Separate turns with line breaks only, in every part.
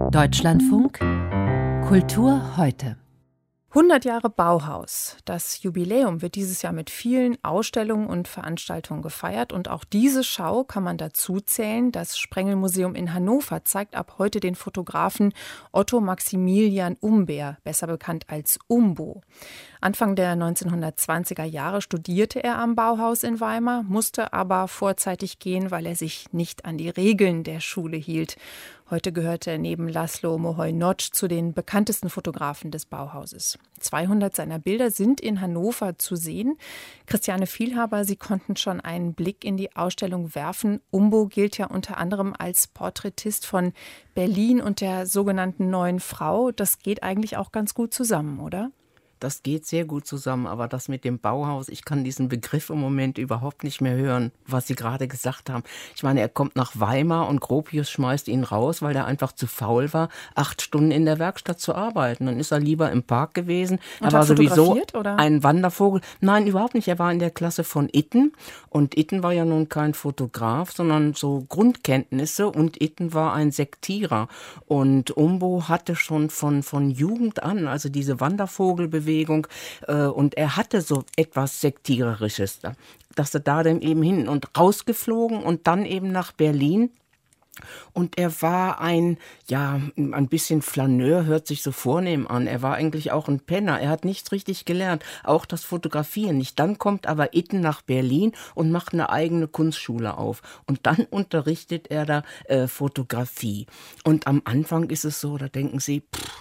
Deutschlandfunk Kultur heute.
100 Jahre Bauhaus. Das Jubiläum wird dieses Jahr mit vielen Ausstellungen und Veranstaltungen gefeiert. Und auch diese Schau kann man dazu zählen. Das Sprengel-Museum in Hannover zeigt ab heute den Fotografen Otto Maximilian Umbehr, besser bekannt als Umbo. Anfang der 1920er Jahre studierte er am Bauhaus in Weimar, musste aber vorzeitig gehen, weil er sich nicht an die Regeln der Schule hielt. Heute gehört er neben Laszlo Moholy-Nagy zu den bekanntesten Fotografen des Bauhauses. 200 seiner Bilder sind in Hannover zu sehen. Christiane Vielhaber, Sie konnten schon einen Blick in die Ausstellung werfen. Umbo gilt ja unter anderem als Porträtist von Berlin und der sogenannten Neuen Frau. Das geht eigentlich auch ganz gut zusammen, oder?
Das geht sehr gut zusammen, aber das mit dem Bauhaus, ich kann diesen Begriff im Moment überhaupt nicht mehr hören, was Sie gerade gesagt haben. Ich meine, er kommt nach Weimar und Gropius schmeißt ihn raus, weil er einfach zu faul war, 8 Stunden in der Werkstatt zu arbeiten. Dann ist er lieber im Park gewesen.
Und
er war sowieso
oder?
Ein Wandervogel. Nein, überhaupt nicht. Er war in der Klasse von Itten und Itten war ja nun kein Fotograf, sondern so Grundkenntnisse und Itten war ein Sektierer. Und Umbo hatte schon von Jugend an, also diese Wandervogelbewegung, und er hatte so etwas Sektiererisches, dass er da dann eben hin und rausgeflogen und dann eben nach Berlin. Und er war ein bisschen Flaneur, hört sich so vornehm an. Er war eigentlich auch ein Penner. Er hat nichts richtig gelernt, auch das Fotografieren nicht. Dann kommt aber Itten nach Berlin und macht eine eigene Kunstschule auf. Und dann unterrichtet er da Fotografie. Und am Anfang ist es so, da denken Sie,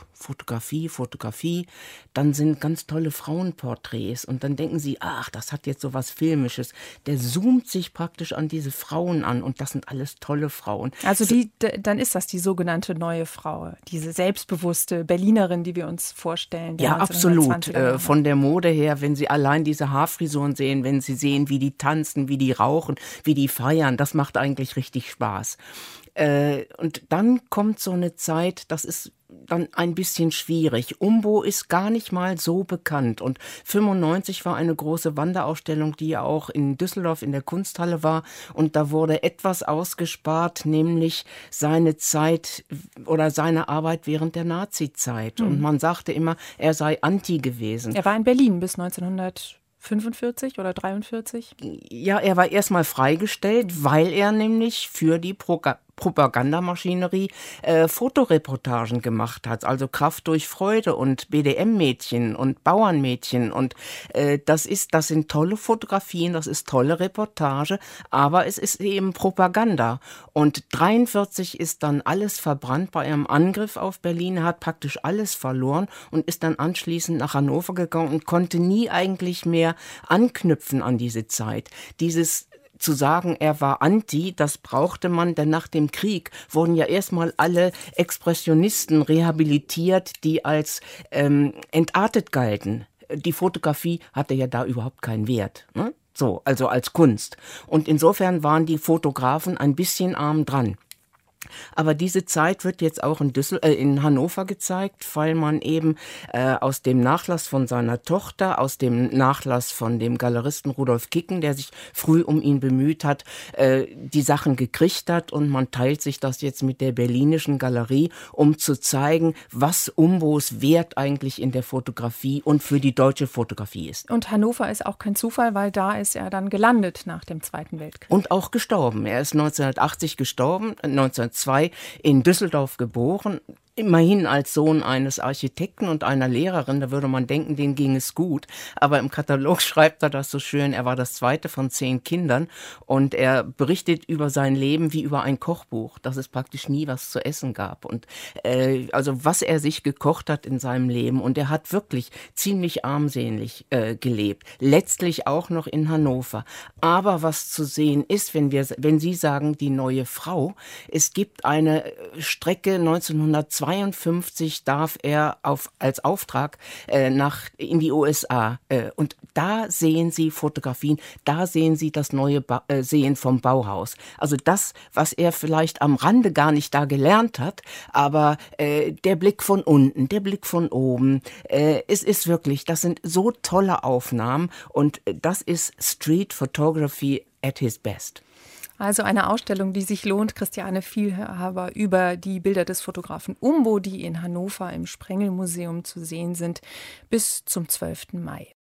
Fotografie, dann sind ganz tolle Frauenporträts und dann denken Sie, ach, das hat jetzt so was Filmisches. Der zoomt sich praktisch an diese Frauen an und das sind alles tolle Frauen.
Also dann ist das die sogenannte Neue Frau, diese selbstbewusste Berlinerin, die wir uns vorstellen.
Ja, absolut. Von der Mode her, wenn Sie allein diese Haarfrisuren sehen, wenn Sie sehen, wie die tanzen, wie die rauchen, wie die feiern, das macht eigentlich richtig Spaß. Und dann kommt so eine Zeit, das ist dann ein bisschen schwierig. Umbo ist gar nicht mal so bekannt und 95 war eine große Wanderausstellung, die ja auch in Düsseldorf in der Kunsthalle war und da wurde etwas ausgespart, nämlich seine Zeit oder seine Arbeit während der Nazi-Zeit und man sagte immer, er sei anti gewesen.
Er war in Berlin bis 1945 oder 43?
Ja, er war erstmal freigestellt, weil er nämlich für die Propagandamaschinerie Fotoreportagen gemacht hat, also Kraft durch Freude und BDM-Mädchen und Bauernmädchen und das sind tolle Fotografien, das ist tolle Reportage, aber es ist eben Propaganda und 43 ist dann alles verbrannt bei einem Angriff auf Berlin, er hat praktisch alles verloren und ist dann anschließend nach Hannover gegangen und konnte nie eigentlich mehr anknüpfen an diese Zeit. Dieses zu sagen, er war anti, das brauchte man, denn nach dem Krieg wurden ja erstmal alle Expressionisten rehabilitiert, die als entartet galten. Die Fotografie hatte ja da überhaupt keinen Wert, ne? So, also als Kunst. Und insofern waren die Fotografen ein bisschen arm dran. Aber diese Zeit wird jetzt auch in Hannover gezeigt, weil man eben aus dem Nachlass von seiner Tochter, aus dem Nachlass von dem Galeristen Rudolf Kicken, der sich früh um ihn bemüht hat, die Sachen gekriegt hat und man teilt sich das jetzt mit der Berlinischen Galerie, um zu zeigen, was Umbos Wert eigentlich in der Fotografie und für die deutsche Fotografie ist.
Und Hannover ist auch kein Zufall, weil da ist er dann gelandet nach dem Zweiten Weltkrieg.
Und auch gestorben. Er ist 1980 gestorben, 1902 in Düsseldorf geboren. Immerhin als Sohn eines Architekten und einer Lehrerin, da würde man denken, denen ging es gut. Aber im Katalog schreibt er das so schön, er war das zweite von 10 Kindern und er berichtet über sein Leben wie über ein Kochbuch, dass es praktisch nie was zu essen gab. Und also was er sich gekocht hat in seinem Leben und er hat wirklich ziemlich armselig gelebt. Letztlich auch noch in Hannover. Aber was zu sehen ist, wenn Sie sagen, die Neue Frau, es gibt eine Strecke 1952 darf er als Auftrag in die USA. Und da sehen Sie Fotografien, da sehen Sie das neue Sehen vom Bauhaus. Also das, was er vielleicht am Rande gar nicht da gelernt hat, aber der Blick von unten, der Blick von oben, es ist wirklich, das sind so tolle Aufnahmen und das ist Street Photography at his best.
Also eine Ausstellung, die sich lohnt. Christiane Vielhaber über die Bilder des Fotografen Umbo, die in Hannover im Sprengel-Museum zu sehen sind, bis zum 12. Mai.